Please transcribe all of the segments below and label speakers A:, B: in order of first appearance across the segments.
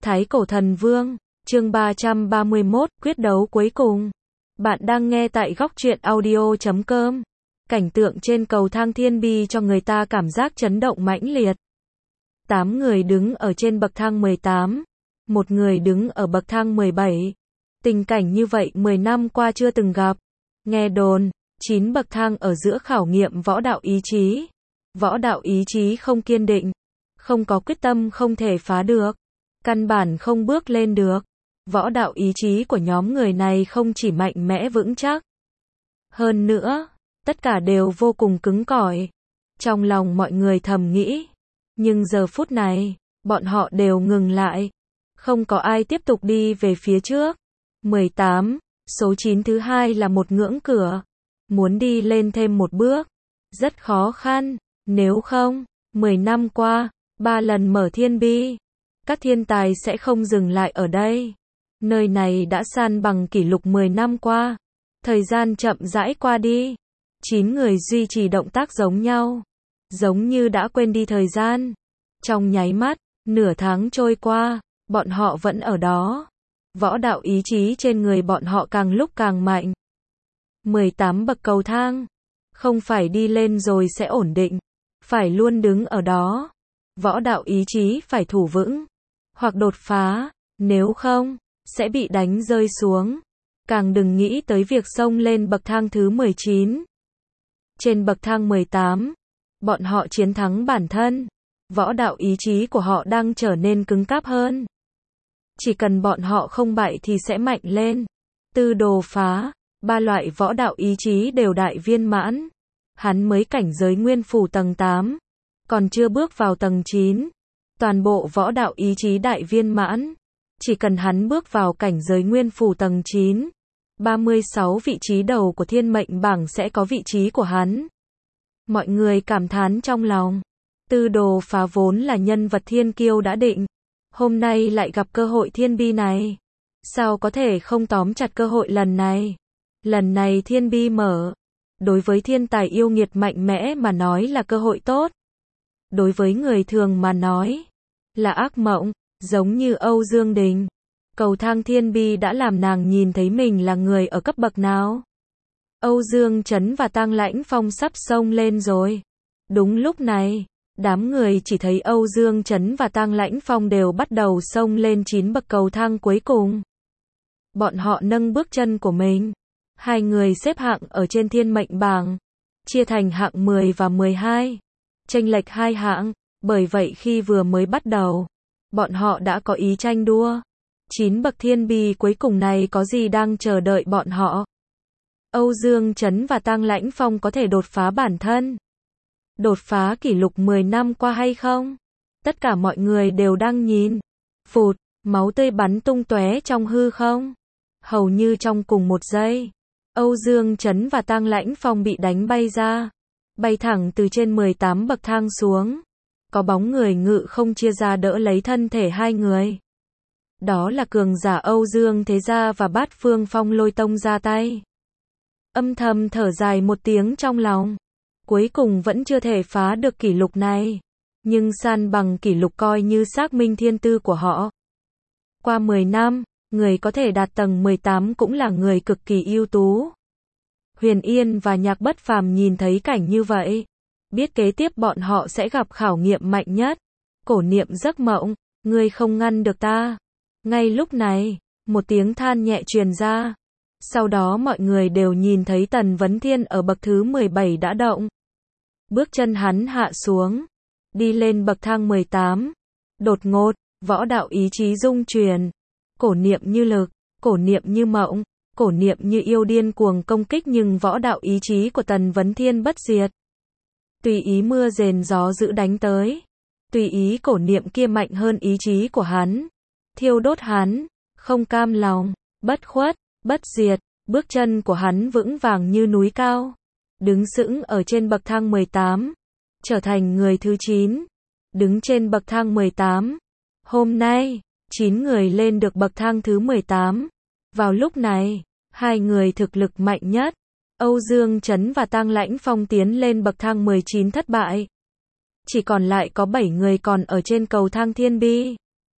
A: Thái Cổ Thần Vương, chương 331, quyết đấu cuối cùng. Bạn đang nghe tại góc truyện audio.com. Cảnh tượng trên cầu thang thiên bi cho người ta cảm giác chấn động mãnh liệt. 8 người đứng ở trên bậc thang 18, một người đứng ở bậc thang 17. Tình cảnh như vậy 10 năm qua chưa từng gặp. Nghe đồn, 9 bậc thang ở giữa khảo nghiệm võ đạo ý chí. Võ đạo ý chí không kiên định, không có quyết tâm không thể phá được, căn bản không bước lên được. Võ đạo ý chí của nhóm người này không chỉ mạnh mẽ vững chắc, hơn nữa, tất cả đều vô cùng cứng cỏi. Trong lòng mọi người thầm nghĩ, nhưng giờ phút này, bọn họ đều ngừng lại. Không có ai tiếp tục đi về phía trước. 18, số 9 thứ hai là một ngưỡng cửa. Muốn đi lên thêm một bước, rất khó khăn. Nếu không, 10 năm qua, 3 lần mở thiên bi, các thiên tài sẽ không dừng lại ở đây. Nơi này đã san bằng kỷ lục 10 năm qua. Thời gian chậm rãi qua đi. 9 người duy trì động tác giống nhau, giống như đã quên đi thời gian. Trong nháy mắt, nửa tháng trôi qua, bọn họ vẫn ở đó. Võ đạo ý chí trên người bọn họ càng lúc càng mạnh. 18 bậc cầu thang, không phải đi lên rồi sẽ ổn định, phải luôn đứng ở đó. Võ đạo ý chí phải thủ vững, hoặc đột phá, nếu không, sẽ bị đánh rơi xuống. Càng đừng nghĩ tới việc xông lên bậc thang thứ 19. Trên bậc thang 18, bọn họ chiến thắng bản thân. Võ đạo ý chí của họ đang trở nên cứng cáp hơn. Chỉ cần bọn họ không bại thì sẽ mạnh lên. Tư Đồ Phá, 3 loại võ đạo ý chí đều đại viên mãn. Hắn mới cảnh giới nguyên phủ tầng 8, còn chưa bước vào tầng 9. Toàn bộ võ đạo ý chí đại viên mãn. Chỉ cần hắn bước vào cảnh giới nguyên phủ tầng 9, 36 vị trí đầu của thiên mệnh bảng sẽ có vị trí của hắn. Mọi người cảm thán trong lòng. Tư Đồ Phá vốn là nhân vật thiên kiêu đã định. Hôm nay lại gặp cơ hội thiên bi này. Sao có thể không tóm chặt cơ hội lần này? Lần này thiên bi mở. Đối với thiên tài yêu nghiệt mạnh mẽ mà nói là cơ hội tốt. Đối với người thường mà nói là ác mộng, giống như Âu Dương Đình. Cầu thang thiên bi đã làm nàng nhìn thấy mình là người ở cấp bậc nào. Âu Dương Chấn và Tang Lãnh Phong sắp xông lên rồi. Đúng lúc này, đám người chỉ thấy Âu Dương Chấn và Tang Lãnh Phong đều bắt đầu xông lên 9 bậc cầu thang cuối cùng. Bọn họ nâng bước chân của mình. Hai người xếp hạng ở trên thiên mệnh bảng, chia thành hạng 10 và 12, chênh lệch 2 hạng, bởi vậy khi vừa mới bắt đầu, bọn họ đã có ý tranh đua. 9 bậc thiên bi cuối cùng này có gì đang chờ đợi bọn họ? Âu Dương Chấn và Tang Lãnh Phong có thể đột phá bản thân, đột phá kỷ lục 10 năm qua hay không? Tất cả mọi người đều đang nhìn. Phụt, máu tươi bắn tung tóe trong hư không. Hầu như trong cùng một giây, Âu Dương Chấn và Tang Lãnh Phong bị đánh bay ra, bay thẳng từ trên 18 bậc thang xuống. Có bóng người ngự không chia ra đỡ lấy thân thể hai người. Đó là cường giả Âu Dương Thế Gia và Bát Phương Phong Lôi Tông ra tay. Âm thầm thở dài một tiếng trong lòng. Cuối cùng vẫn chưa thể phá được kỷ lục này, nhưng san bằng kỷ lục coi như xác minh thiên tư của họ. Qua 10 năm, người có thể đạt tầng 18 cũng là người cực kỳ ưu tú. Huyền Yên và Nhạc Bất Phàm nhìn thấy cảnh như vậy, biết kế tiếp bọn họ sẽ gặp khảo nghiệm mạnh nhất. Cổ Niệm giấc mộng, ngươi không ngăn được ta. Ngay lúc này, một tiếng than nhẹ truyền ra. Sau đó mọi người đều nhìn thấy Tần Vấn Thiên ở bậc thứ 17 đã động. Bước chân hắn hạ xuống, đi lên bậc thang 18. Đột ngột, võ đạo ý chí rung chuyển. Cổ niệm như lực, cổ niệm như mộng, cổ niệm như yêu điên cuồng công kích, nhưng võ đạo ý chí của Tần Vấn Thiên bất diệt. Tùy ý mưa rền gió dữ đánh tới. Tùy ý cổ niệm kia mạnh hơn ý chí của hắn. Thiêu đốt hắn, không cam lòng, bất khuất, bất diệt. Bước chân của hắn vững vàng như núi cao. Đứng sững ở trên bậc thang 18. Trở thành người thứ 9. Đứng trên bậc thang 18. Hôm nay, 9 người lên được bậc thang thứ 18. Vào lúc này, hai người thực lực mạnh nhất, Âu Dương Chấn và Tang Lãnh Phong tiến lên bậc thang 19 thất bại. Chỉ còn lại có 7 người còn ở trên cầu thang thiên bi.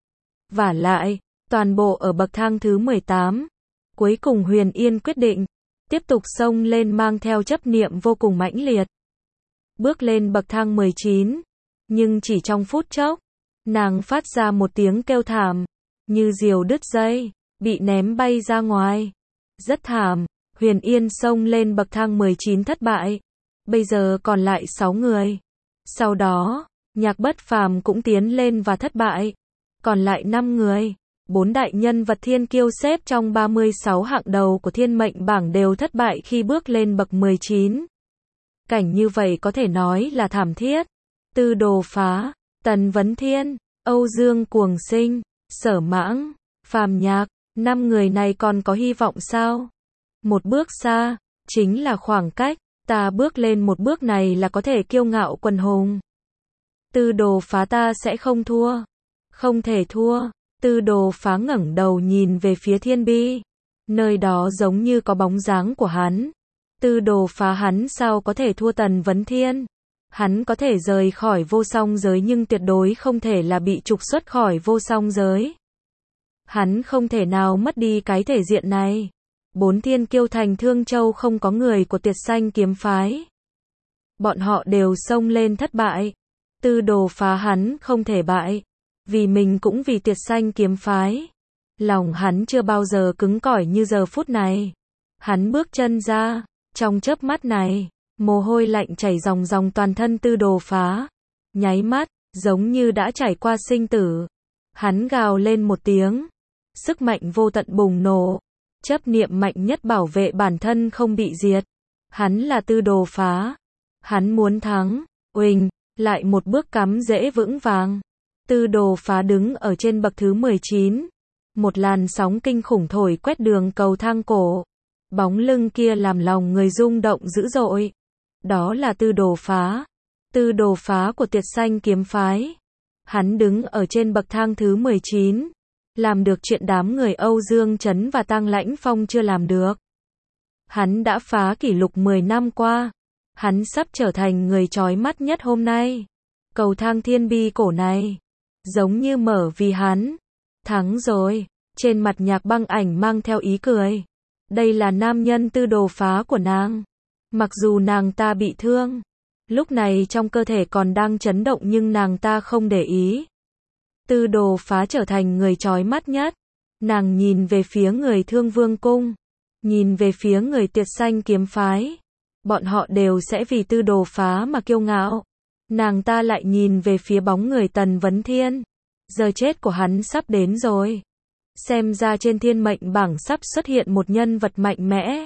A: Vả lại, toàn bộ ở bậc thang thứ 18. Cuối cùng Huyền Yên quyết định, tiếp tục xông lên mang theo chấp niệm vô cùng mãnh liệt. Bước lên bậc thang 19, nhưng chỉ trong phút chốc, nàng phát ra một tiếng kêu thảm, như diều đứt dây, bị ném bay ra ngoài. Rất thảm, Huyền Yên xông lên bậc thang 19 thất bại. Bây giờ còn lại 6 người. Sau đó, Nhạc Bất Phàm cũng tiến lên và thất bại. Còn lại 5 người. 4 đại nhân vật thiên kiêu xếp trong 36 hạng đầu của thiên mệnh bảng đều thất bại khi bước lên bậc 19. Cảnh như vậy có thể nói là thảm thiết. Tư Đồ Phá, Tần Vấn Thiên, Âu Dương Cuồng Sinh, Sở Mãng, Phàm Nhạc, 5 người này còn có hy vọng sao? Một bước xa, chính là khoảng cách, ta bước lên một bước này là có thể kiêu ngạo quần hùng. Tư Đồ Phá ta sẽ không thua. Không thể thua. Tư Đồ Phá ngẩng đầu nhìn về phía thiên bi. Nơi đó giống như có bóng dáng của hắn. Tư Đồ Phá hắn sao có thể thua Tần Vấn Thiên? Hắn có thể rời khỏi vô song giới nhưng tuyệt đối không thể là bị trục xuất khỏi vô song giới. Hắn không thể nào mất đi cái thể diện này. 4 thiên kiêu thành Thương Châu không có người của Tuyệt Xanh kiếm phái. Bọn họ đều xông lên thất bại. Tư Đồ Phá hắn không thể bại. Vì mình cũng vì Tuyệt Xanh kiếm phái. Lòng hắn chưa bao giờ cứng cỏi như giờ phút này. Hắn bước chân ra, trong chớp mắt này, mồ hôi lạnh chảy ròng ròng toàn thân Tư Đồ Phá. Nháy mắt, giống như đã trải qua sinh tử. Hắn gào lên một tiếng. Sức mạnh vô tận bùng nổ. Chấp niệm mạnh nhất bảo vệ bản thân không bị diệt. Hắn là Tư Đồ Phá. Hắn muốn thắng. Uỳnh, lại một bước cắm rễ vững vàng. Tư Đồ Phá đứng ở trên bậc thứ 19. Một làn sóng kinh khủng thổi quét đường cầu thang cổ. Bóng lưng kia làm lòng người rung động dữ dội. Đó là Tư Đồ Phá. Tư Đồ Phá của Tuyệt Xanh kiếm phái. Hắn đứng ở trên bậc thang thứ 19. Làm được chuyện đám người Âu Dương Chấn và Tang Lãnh Phong chưa làm được. Hắn đã phá kỷ lục 10 năm qua. Hắn sắp trở thành người chói mắt nhất hôm nay. Cầu thang thiên bi cổ này giống như mở vì hắn. Thắng rồi. Trên mặt Nhạc Băng Ảnh mang theo ý cười. Đây là nam nhân Tư Đồ Phá của nàng. Mặc dù nàng ta bị thương, lúc này trong cơ thể còn đang chấn động nhưng nàng ta không để ý. Tư Đồ Phá trở thành người chói mắt nhất. Nàng nhìn về phía người Thương Vương Cung, nhìn về phía người Tuyệt Xanh kiếm phái. Bọn họ đều sẽ vì Tư Đồ Phá mà kiêu ngạo. Nàng ta lại nhìn về phía bóng người Tần Vấn Thiên. Giờ chết của hắn sắp đến rồi. Xem ra trên thiên mệnh bảng sắp xuất hiện một nhân vật mạnh mẽ.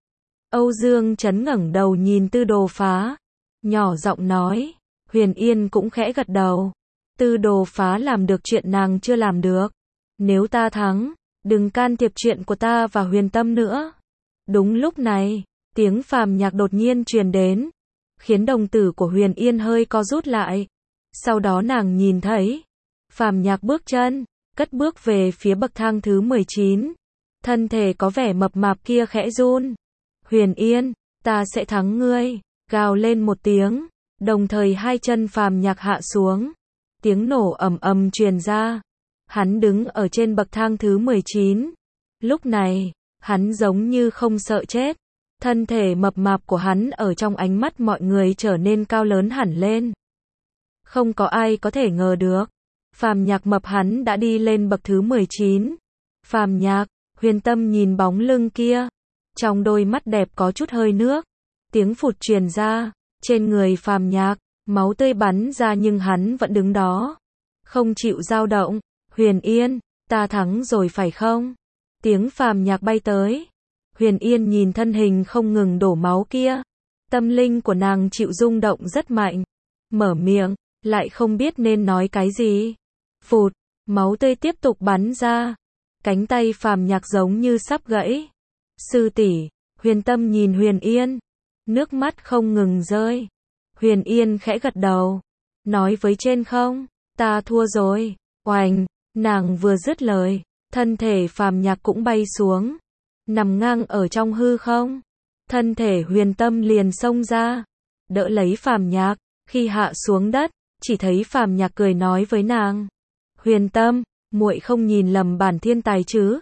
A: Âu Dương Chấn ngẩng đầu nhìn Tư Đồ Phá, nhỏ giọng nói. Huyền Yên cũng khẽ gật đầu. Tư Đồ Phá làm được chuyện nàng chưa làm được. Nếu ta thắng, đừng can thiệp chuyện của ta và Huyền Tâm nữa. Đúng lúc này, tiếng Phàm Nhạc đột nhiên truyền đến, khiến đồng tử của Huyền Yên hơi co rút lại. Sau đó nàng nhìn thấy Phàm Nhạc bước chân, cất bước về phía bậc thang thứ 19. Thân thể có vẻ mập mạp kia khẽ run. Huyền Yên, ta sẽ thắng ngươi, gào lên một tiếng, đồng thời hai chân Phàm Nhạc hạ xuống. Tiếng nổ ầm ầm truyền ra. Hắn đứng ở trên bậc thang thứ 19. Lúc này, hắn giống như không sợ chết. Thân thể mập mạp của hắn ở trong ánh mắt mọi người trở nên cao lớn hẳn lên. Không có ai có thể ngờ được. Phàm Nhạc mập hắn đã đi lên bậc thứ 19. Phàm Nhạc, Huyền Tâm nhìn bóng lưng kia. Trong đôi mắt đẹp có chút hơi nước. Tiếng phụt truyền ra. Trên người Phàm Nhạc, máu tươi bắn ra nhưng hắn vẫn đứng đó. Không chịu dao động. Huyền Yên, ta thắng rồi phải không? Tiếng Phàm Nhạc bay tới. Huyền Yên nhìn thân hình không ngừng đổ máu kia. Tâm linh của nàng chịu rung động rất mạnh. Mở miệng, lại không biết nên nói cái gì. Phụt, máu tươi tiếp tục bắn ra. Cánh tay Phàm Nhạc giống như sắp gãy. Sư tỷ, Huyền Tâm nhìn Huyền Yên. Nước mắt không ngừng rơi. Huyền Yên khẽ gật đầu. Nói với trên không, ta thua rồi. Oành, nàng vừa dứt lời, thân thể Phàm Nhạc cũng bay xuống. Nằm ngang ở trong hư không. Thân thể Huyền Tâm liền xông ra. Đỡ lấy Phàm Nhạc. Khi hạ xuống đất, chỉ thấy Phàm Nhạc cười nói với nàng. Huyền Tâm, muội không nhìn lầm bản thiên tài chứ?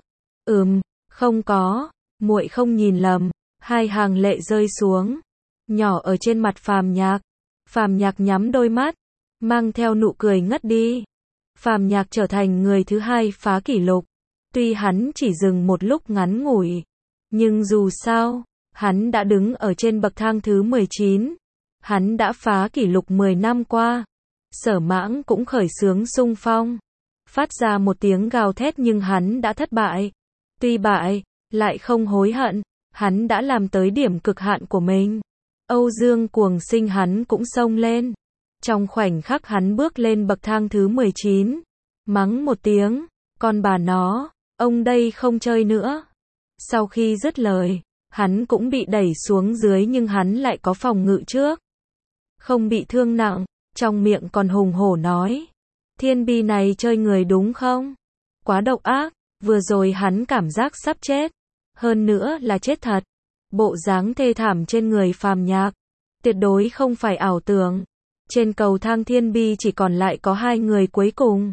A: Không có, muội không nhìn lầm. Hai hàng lệ rơi xuống, nhỏ ở trên mặt Phàm Nhạc. Phàm Nhạc nhắm đôi mắt, mang theo nụ cười ngất đi. Phàm Nhạc trở thành người thứ hai phá kỷ lục. Tuy hắn chỉ dừng một lúc ngắn ngủi, nhưng dù sao, hắn đã đứng ở trên bậc thang thứ 19. Hắn đã phá kỷ lục 10 năm qua. Sở Mãng cũng khởi xướng xung phong, phát ra một tiếng gào thét, nhưng hắn đã thất bại. Tuy bại, lại không hối hận, hắn đã làm tới điểm cực hạn của mình. Âu Dương Cuồng Sinh hắn cũng xông lên. Trong khoảnh khắc hắn bước lên bậc thang thứ 19, mắng một tiếng, con bà nó, ông đây không chơi nữa. Sau khi dứt lời, hắn cũng bị đẩy xuống dưới, nhưng hắn lại có phòng ngự trước, không bị thương nặng, trong miệng còn hùng hổ nói, thiên bi này chơi người đúng không? Quá độc ác, vừa rồi hắn cảm giác sắp chết, hơn nữa là chết thật. Bộ dáng thê thảm trên người Phàm Nhạc, tuyệt đối không phải ảo tưởng. Trên cầu thang thiên bi chỉ còn lại có hai người cuối cùng.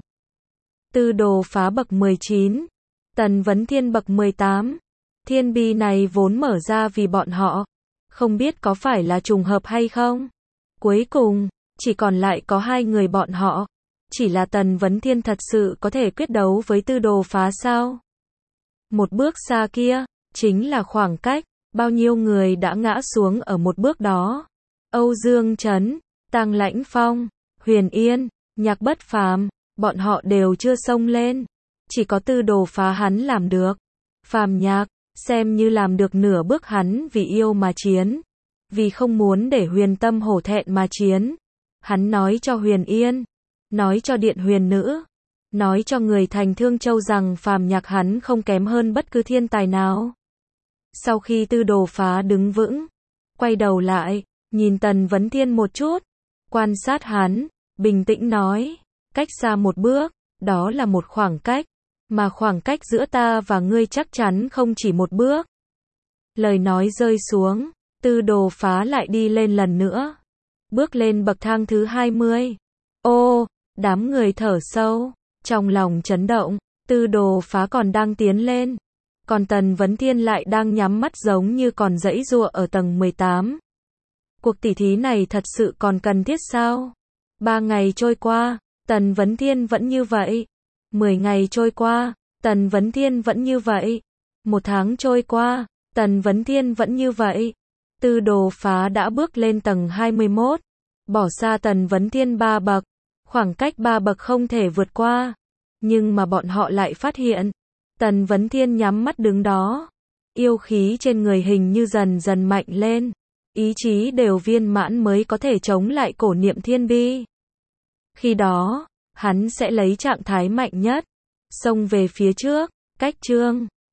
A: Tư Đồ phá bậc 19, Tần Vấn Thiên bậc 18. Thiên bi này vốn mở ra vì bọn họ, không biết có phải là trùng hợp hay không. Cuối cùng, chỉ còn lại có hai người bọn họ. Chỉ là Tần Vấn Thiên thật sự có thể quyết đấu với Tư Đồ phá sao? Một bước xa kia, chính là khoảng cách. Bao nhiêu người đã ngã xuống ở một bước đó. Âu Dương Trấn, Tang Lãnh Phong, Huyền Yên, Nhạc Bất Phàm, bọn họ đều chưa xông lên. Chỉ có Tư Đồ phá hắn làm được. Phàm Nhạc, xem như làm được nửa bước, hắn vì yêu mà chiến. Vì không muốn để Huyền Tâm hổ thẹn mà chiến. Hắn nói cho Huyền Yên, nói cho Điện Huyền Nữ, nói cho người thành Thương Châu rằng Phàm Nhạc hắn không kém hơn bất cứ thiên tài nào. Sau khi Tư Đồ phá đứng vững, quay đầu lại, nhìn Tần Vấn Thiên một chút, quan sát hắn, bình tĩnh nói, cách xa một bước, đó là một khoảng cách, mà khoảng cách giữa ta và ngươi chắc chắn không chỉ một bước. Lời nói rơi xuống, Tư Đồ phá lại đi lên lần nữa, bước lên bậc thang thứ 20. Ô, đám người thở sâu, trong lòng chấn động, Tư Đồ phá còn đang tiến lên. Còn Tần Vấn Thiên lại đang nhắm mắt giống như còn giãy giụa ở tầng 18. Cuộc tỉ thí này thật sự còn cần thiết sao? 3 ngày trôi qua, Tần Vấn Thiên vẫn như vậy. 10 ngày trôi qua, Tần Vấn Thiên vẫn như vậy. 1 tháng trôi qua, Tần Vấn Thiên vẫn như vậy. Tư Đồ phá đã bước lên tầng 21, bỏ xa Tần Vấn Thiên 3 bậc. Khoảng cách 3 bậc không thể vượt qua. Nhưng mà bọn họ lại phát hiện, Tần Vấn Thiên nhắm mắt đứng đó, yêu khí trên người hình như dần dần mạnh lên, ý chí đều viên mãn mới có thể chống lại cổ niệm thiên bi. Khi đó, hắn sẽ lấy trạng thái mạnh nhất, xông về phía trước. Cách chương